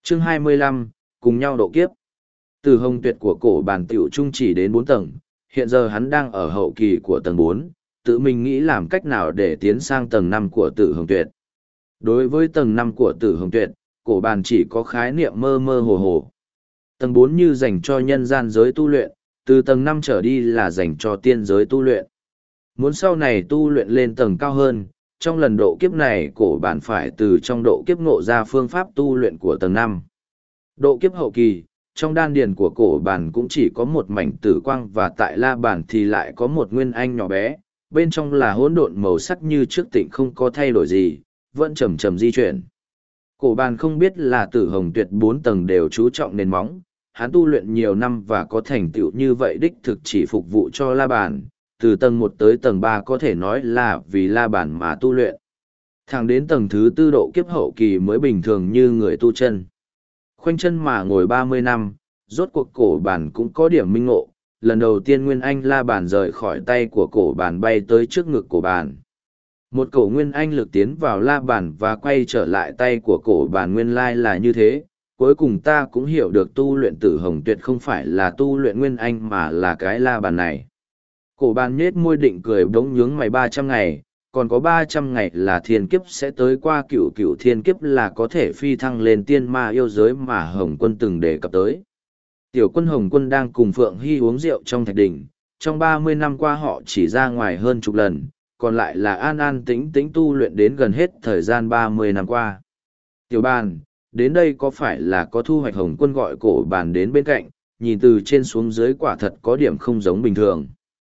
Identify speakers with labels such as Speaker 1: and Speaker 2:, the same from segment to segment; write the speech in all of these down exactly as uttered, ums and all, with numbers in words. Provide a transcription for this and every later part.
Speaker 1: Chương hai mươi lăm, cùng nhau độ kiếp. Từ hồng tuyệt của cổ bản tiểu trung chỉ đến bốn tầng, hiện giờ hắn đang ở hậu kỳ của tầng bốn, tự mình nghĩ làm cách nào để tiến sang tầng năm của tử hồng tuyệt. Đối với tầng năm của tử hồng tuyệt, cổ bản chỉ có khái niệm mơ mơ hồ hồ. Tầng bốn như dành cho nhân gian giới tu luyện, từ tầng năm trở đi là dành cho tiên giới tu luyện. Muốn sau này tu luyện lên tầng cao hơn, trong lần độ kiếp này cổ bản phải từ trong độ kiếp ngộ ra phương pháp tu luyện của tầng năm. Độ kiếp hậu kỳ, trong đan điền của cổ bản cũng chỉ có một mảnh tử quang và tại la bản thì lại có một nguyên anh nhỏ bé, bên trong là hỗn độn màu sắc như trước tịnh không có thay đổi gì, vẫn chầm chầm di chuyển. Cổ bản không biết là tử hồng tuyệt bốn tầng đều chú trọng nền móng, hắn tu luyện nhiều năm và có thành tựu như vậy đích thực chỉ phục vụ cho la bản, từ tầng một tới tầng ba có thể nói là vì la bản mà tu luyện. Thẳng đến tầng thứ tư độ kiếp hậu kỳ mới bình thường như người tu chân. Khoanh chân mà ngồi ba mươi năm, rốt cuộc cổ bản cũng có điểm minh ngộ, lần đầu tiên nguyên anh la bản rời khỏi tay của cổ bản bay tới trước ngực cổ bản. Một cổ nguyên anh lực tiến vào la bản và quay trở lại tay của cổ bản nguyên lai là như thế. Cuối cùng ta cũng hiểu được tu luyện tử hồng tuyệt không phải là tu luyện nguyên anh mà là cái la bàn này. Cổ bàn nhết môi định cười đống nhướng mày ba trăm ngày, còn có ba trăm ngày là thiên kiếp sẽ tới qua cựu cựu thiên kiếp là có thể phi thăng lên tiên ma yêu giới mà Hồng Quân từng đề cập tới. Tiểu quân Hồng Quân đang cùng Phượng Hy uống rượu trong thạch đỉnh, trong ba mươi năm qua họ chỉ ra ngoài hơn chục lần, còn lại là an an tĩnh tĩnh tu luyện đến gần hết thời gian ba mươi năm qua. Tiểu bàn, đến đây có phải là có thu hoạch? Hồng Quân gọi cổ bàn đến bên cạnh, nhìn từ trên xuống dưới quả thật có điểm không giống bình thường.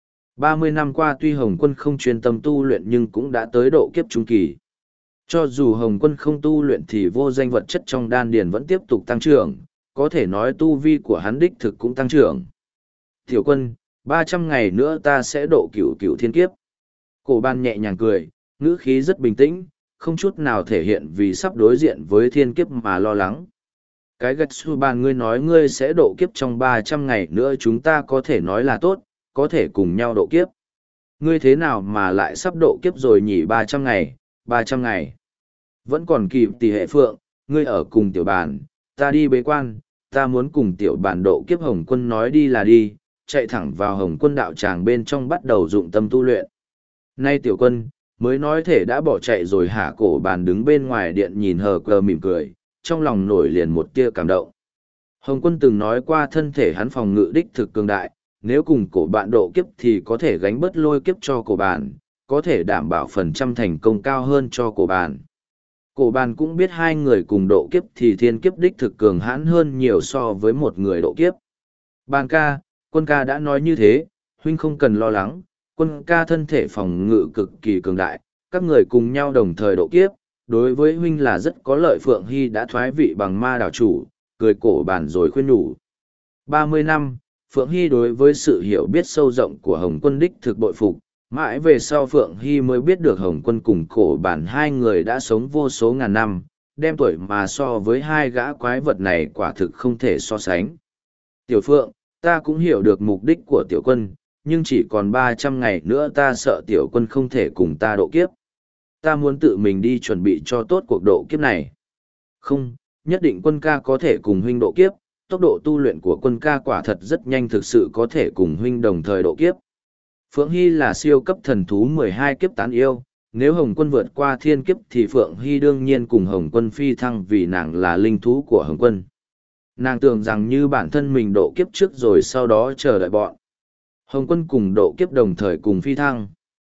Speaker 1: ba mươi năm qua tuy Hồng Quân không chuyên tâm tu luyện nhưng cũng đã tới độ kiếp trung kỳ. Cho dù Hồng Quân không tu luyện thì vô danh vật chất trong đan điền vẫn tiếp tục tăng trưởng, có thể nói tu vi của hắn đích thực cũng tăng trưởng. Tiểu quân, ba trăm ngày nữa ta sẽ độ cửu cửu thiên kiếp. Cổ bàn nhẹ nhàng cười, ngữ khí rất bình tĩnh, không chút nào thể hiện vì sắp đối diện với thiên kiếp mà lo lắng. Cái gạch su bàn ngươi nói ngươi sẽ độ kiếp trong ba trăm ngày nữa chúng ta có thể nói là tốt, có thể cùng nhau độ kiếp. Ngươi thế nào mà lại sắp độ kiếp rồi nhỉ? Ba trăm ngày, ba trăm ngày. Vẫn còn kịp tỷ hệ phượng, ngươi ở cùng tiểu bàn, ta đi bế quan, ta muốn cùng tiểu bàn độ kiếp. Hồng Quân nói đi là đi, chạy thẳng vào Hồng Quân đạo tràng bên trong bắt đầu dụng tâm tu luyện. Nay tiểu quân, mới nói thể đã bỏ chạy rồi hả? Cổ bàn đứng bên ngoài điện nhìn hờ cờ mỉm cười, trong lòng nổi liền một tia cảm động. Hồng Quân từng nói qua thân thể hắn phòng ngự đích thực cường đại, nếu cùng cổ bạn độ kiếp thì có thể gánh bớt lôi kiếp cho cổ bạn, có thể đảm bảo phần trăm thành công cao hơn cho cổ bạn. Cổ bạn cũng biết hai người cùng độ kiếp thì thiên kiếp đích thực cường hãn hơn nhiều so với một người độ kiếp. Bàn ca, quân ca đã nói như thế, huynh không cần lo lắng, quân ca thân thể phòng ngự cực kỳ cường đại, các người cùng nhau đồng thời độ kiếp, đối với huynh là rất có lợi. Phượng Hy đã thoái vị bằng ma đảo chủ, cười cổ bàn rồi khuyên nhủ. ba mươi năm, Phượng Hy đối với sự hiểu biết sâu rộng của Hồng Quân đích thực bội phục, mãi về sau Phượng Hy mới biết được Hồng Quân cùng cổ bản hai người đã sống vô số ngàn năm, đem tuổi mà so với hai gã quái vật này quả thực không thể so sánh. Tiểu Phượng, ta cũng hiểu được mục đích của tiểu quân, nhưng chỉ còn ba trăm ngày nữa ta sợ tiểu quân không thể cùng ta độ kiếp. Ta muốn tự mình đi chuẩn bị cho tốt cuộc độ kiếp này. Không, nhất định quân ca có thể cùng huynh độ kiếp, tốc độ tu luyện của quân ca quả thật rất nhanh, thực sự có thể cùng huynh đồng thời độ kiếp. Phượng Hy là siêu cấp thần thú mười hai kiếp tán yêu, nếu Hồng Quân vượt qua thiên kiếp thì Phượng Hy đương nhiên cùng Hồng Quân phi thăng vì nàng là linh thú của Hồng Quân. Nàng tưởng rằng như bản thân mình độ kiếp trước rồi sau đó chờ đợi bọn Hồng Quân cùng độ kiếp đồng thời cùng phi thăng.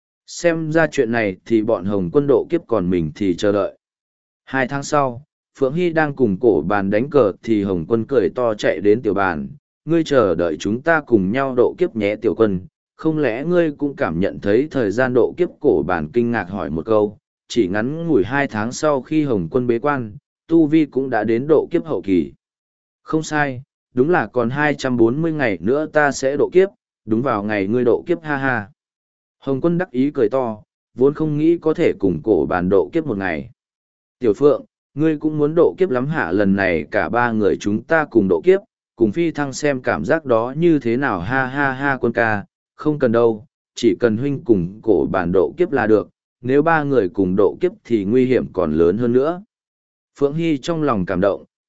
Speaker 1: Xem ra chuyện này thì bọn Hồng Quân độ kiếp còn mình thì chờ đợi. Hai tháng sau, Phượng Hy đang cùng cổ bàn đánh cờ thì Hồng Quân cười to chạy đến tiểu bàn. Ngươi chờ đợi chúng ta cùng nhau độ kiếp nhé tiểu quân, không lẽ ngươi cũng cảm nhận thấy thời gian độ kiếp? Cổ bàn kinh ngạc hỏi một câu, chỉ ngắn ngủi hai tháng sau khi Hồng Quân bế quan, Tu Vi cũng đã đến độ kiếp hậu kỳ. Không sai, đúng là còn hai trăm bốn mươi ngày nữa ta sẽ độ kiếp, đúng vào ngày ngươi độ kiếp ha ha. Hồng Quân đắc ý cười to, vốn không nghĩ có thể cùng cổ bàn độ kiếp một ngày. Tiểu Phượng, ngươi cũng muốn độ kiếp lắm hả? Lần này cả ba người chúng ta cùng độ kiếp, cùng phi thăng xem cảm giác đó như thế nào ha ha ha. Quân ca, không cần đâu, chỉ cần huynh cùng cổ bàn độ kiếp là được, nếu ba người cùng độ kiếp thì nguy hiểm còn lớn hơn nữa. Phượng Hy trong lòng cảm động,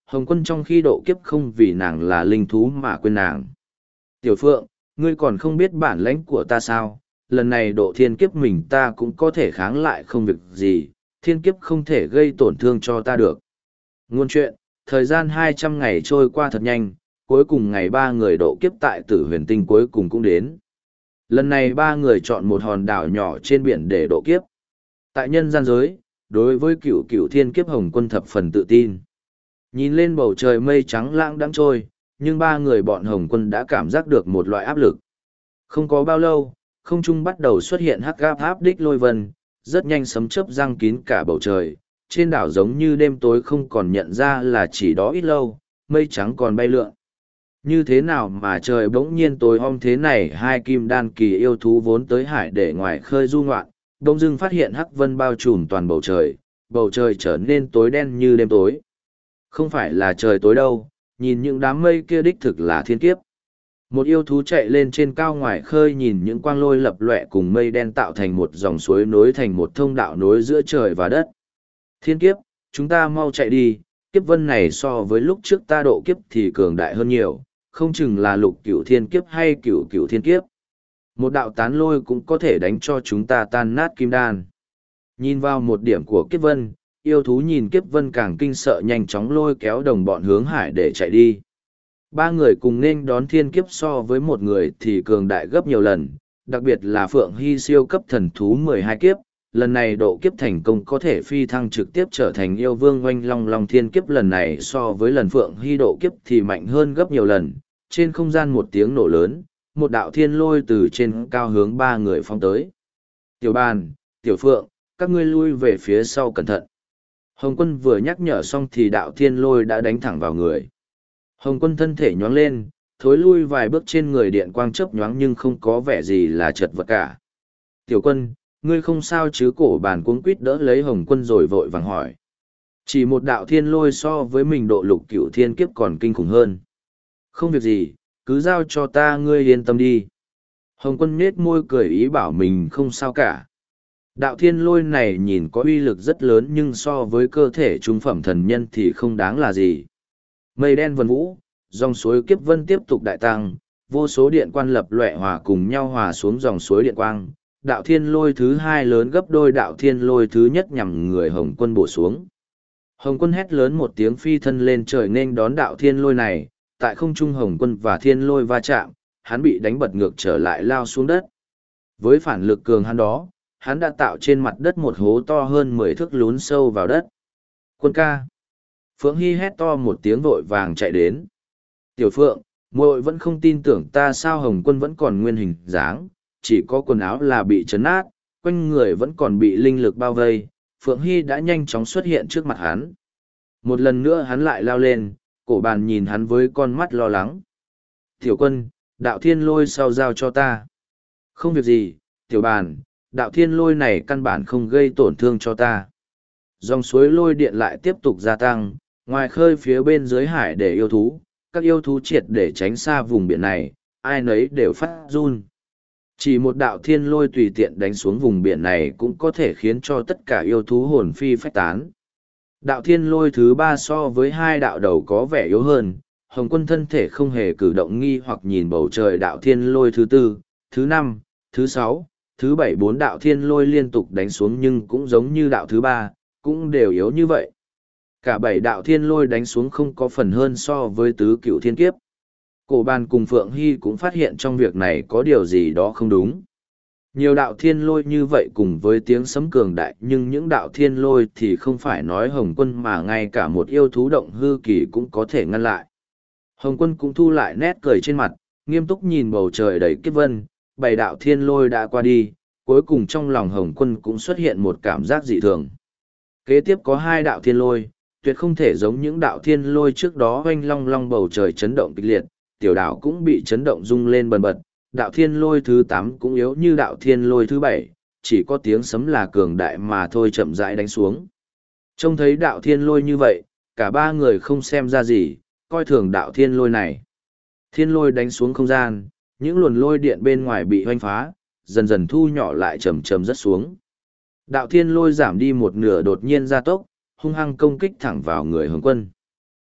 Speaker 1: Hồng Quân trong khi độ kiếp không vì nàng là linh thú mà quên nàng. Tiểu Phượng, ngươi còn không biết bản lãnh của ta sao, lần này độ thiên kiếp mình ta cũng có thể kháng lại không việc gì, thiên kiếp không thể gây tổn thương cho ta được. Ngôn chuyện, thời gian hai trăm ngày trôi qua thật nhanh, cuối cùng ngày ba người độ kiếp tại tử huyền tinh cuối cùng cũng đến. Lần này ba người chọn một hòn đảo nhỏ trên biển để độ kiếp. Tại nhân gian giới, đối với cửu cửu thiên kiếp Hồng Quân thập phần tự tin. Nhìn lên bầu trời mây trắng lãng đãng trôi, nhưng ba người bọn Hồng Quân đã cảm giác được một loại áp lực. Không có bao lâu, không trung bắt đầu xuất hiện hắc áp áp đích lôi vân, rất nhanh sấm chớp răng kín cả bầu trời. Trên đảo giống như đêm tối không còn nhận ra là chỉ đó ít lâu, mây trắng còn bay lượn. Như thế nào mà trời bỗng nhiên tối om thế này, hai kim đan kỳ yêu thú vốn tới hải để ngoài khơi du ngoạn, bỗng dưng phát hiện hắc vân bao trùm toàn bầu trời, bầu trời trở nên tối đen như đêm tối. Không phải là trời tối đâu, nhìn những đám mây kia đích thực là thiên kiếp. Một yêu thú chạy lên trên cao ngoài khơi nhìn những quang lôi lập lòe cùng mây đen tạo thành một dòng suối nối thành một thông đạo nối giữa trời và đất. Thiên kiếp, chúng ta mau chạy đi, kiếp vân này so với lúc trước ta độ kiếp thì cường đại hơn nhiều, không chừng là lục cửu thiên kiếp hay cửu cửu thiên kiếp. Một đạo tán lôi cũng có thể đánh cho chúng ta tan nát kim đan. Nhìn vào một điểm của kiếp vân, yêu thú nhìn kiếp vân càng kinh sợ, nhanh chóng lôi kéo đồng bọn hướng hải để chạy đi. Ba người cùng nên đón thiên kiếp so với một người thì cường đại gấp nhiều lần, đặc biệt là Phượng Hy siêu cấp thần thú mười hai kiếp, lần này độ kiếp thành công có thể phi thăng trực tiếp trở thành yêu vương oanh long long. Thiên kiếp lần này so với lần Phượng Hy độ kiếp thì mạnh hơn gấp nhiều lần. Trên không gian một tiếng nổ lớn, một đạo thiên lôi từ trên cao hướng ba người phong tới. Tiểu Bàn, Tiểu Phượng, các ngươi lui về phía sau cẩn thận. Hồng Quân vừa nhắc nhở xong thì đạo thiên lôi đã đánh thẳng vào người. Hồng Quân thân thể nhoáng lên, thối lui vài bước, trên người điện quang chớp nhoáng nhưng không có vẻ gì là chật vật cả. Tiểu Quân, ngươi không sao chứ? Cổ Bàn cuống quýt đỡ lấy Hồng Quân rồi vội vàng hỏi. Chỉ một đạo thiên lôi so với mình độ lục cửu thiên kiếp còn kinh khủng hơn. Không việc gì, cứ giao cho ta, ngươi yên tâm đi. Hồng Quân nhếch môi cười ý bảo mình không sao cả. Đạo thiên lôi này nhìn có uy lực rất lớn nhưng so với cơ thể trung phẩm thần nhân thì không đáng là gì. Mây đen vần vũ, dòng suối kiếp vân tiếp tục đại tăng, vô số điện quan lập lòe hòa cùng nhau hòa xuống dòng suối điện quang. Đạo thiên lôi thứ hai lớn gấp đôi đạo thiên lôi thứ nhất nhằm người Hồng Quân bổ xuống. Hồng Quân hét lớn một tiếng phi thân lên trời nên đón đạo thiên lôi này. Tại không trung Hồng Quân và thiên lôi va chạm, hắn bị đánh bật ngược trở lại lao xuống đất. Với phản lực cường hắn đó, hắn đã tạo trên mặt đất một hố to hơn mười thước lún sâu vào đất. Quân ca. Phượng Hy hét to một tiếng vội vàng chạy đến. Tiểu Phượng, muội vẫn không tin tưởng ta sao? Hồng Quân vẫn còn nguyên hình dáng, chỉ có quần áo là bị chấn nát, quanh người vẫn còn bị linh lực bao vây. Phượng Hy đã nhanh chóng xuất hiện trước mặt hắn. Một lần nữa hắn lại lao lên, Cổ Bàn nhìn hắn với con mắt lo lắng. Tiểu Quân, đạo thiên lôi sau giao cho ta. Không việc gì, Tiểu Bàn, đạo thiên lôi này căn bản không gây tổn thương cho ta. Dòng suối lôi điện lại tiếp tục gia tăng, ngoài khơi phía bên dưới hải để yêu thú, các yêu thú triệt để tránh xa vùng biển này, ai nấy đều phát run. Chỉ một đạo thiên lôi tùy tiện đánh xuống vùng biển này cũng có thể khiến cho tất cả yêu thú hồn phi phách tán. Đạo thiên lôi thứ ba so với hai đạo đầu có vẻ yếu hơn, Hồng Quân thân thể không hề cử động, nghi hoặc nhìn bầu trời. Đạo thiên lôi thứ tư, thứ năm, thứ sáu, thứ bảy, bốn đạo thiên lôi liên tục đánh xuống nhưng cũng giống như đạo thứ ba, cũng đều yếu như vậy. Cả bảy đạo thiên lôi đánh xuống không có phần hơn so với tứ cửu thiên kiếp. Cổ Bàn cùng Phượng Hy cũng phát hiện trong việc này có điều gì đó không đúng. Nhiều đạo thiên lôi như vậy cùng với tiếng sấm cường đại, nhưng những đạo thiên lôi thì không phải nói Hồng Quân mà ngay cả một yêu thú động hư kỳ cũng có thể ngăn lại. Hồng Quân cũng thu lại nét cười trên mặt, nghiêm túc nhìn bầu trời đầy kiếp vân. Bảy đạo thiên lôi đã qua đi, cuối cùng trong lòng Hồng Quân cũng xuất hiện một cảm giác dị thường. Kế tiếp có hai đạo thiên lôi, tuyệt không thể giống những đạo thiên lôi trước đó oanh long long, bầu trời chấn động kịch liệt, tiểu đảo cũng bị chấn động rung lên bần bật. Đạo thiên lôi thứ tám cũng yếu như đạo thiên lôi thứ bảy, chỉ có tiếng sấm là cường đại mà thôi, chậm rãi đánh xuống. Trông thấy đạo thiên lôi như vậy, cả ba người không xem ra gì, coi thường đạo thiên lôi này. Thiên lôi đánh xuống không gian, những luồn lôi điện bên ngoài bị hoanh phá, dần dần thu nhỏ lại, chầm chầm rất xuống. Đạo thiên lôi giảm đi một nửa, đột nhiên gia tốc, hung hăng công kích thẳng vào người Hồng Quân.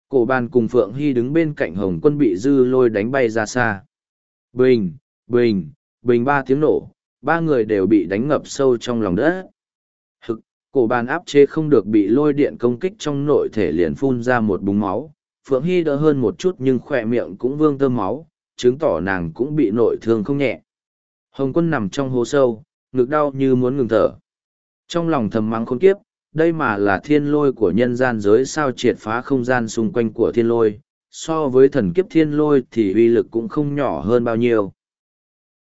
Speaker 1: Cổ bàn cùng Phượng Hy đứng bên cạnh Hồng Quân bị dư lôi đánh bay ra xa. Bình, bình, bình ba tiếng nổ, ba người đều bị đánh ngập sâu trong lòng đất. Hực, cổ bàn áp chế không được bị lôi điện công kích trong nội thể liền phun ra một búng máu. Phượng Hy đỡ hơn một chút nhưng khỏe miệng cũng vương tơ máu, chứng tỏ nàng cũng bị nội thương không nhẹ. Hồng Quân nằm trong hố sâu, ngực đau như muốn ngừng thở. Trong lòng thầm mắng khốn kiếp, đây mà là thiên lôi của nhân gian giới sao triệt phá không gian xung quanh của thiên lôi, so với thần kiếp thiên lôi thì uy lực cũng không nhỏ hơn bao nhiêu.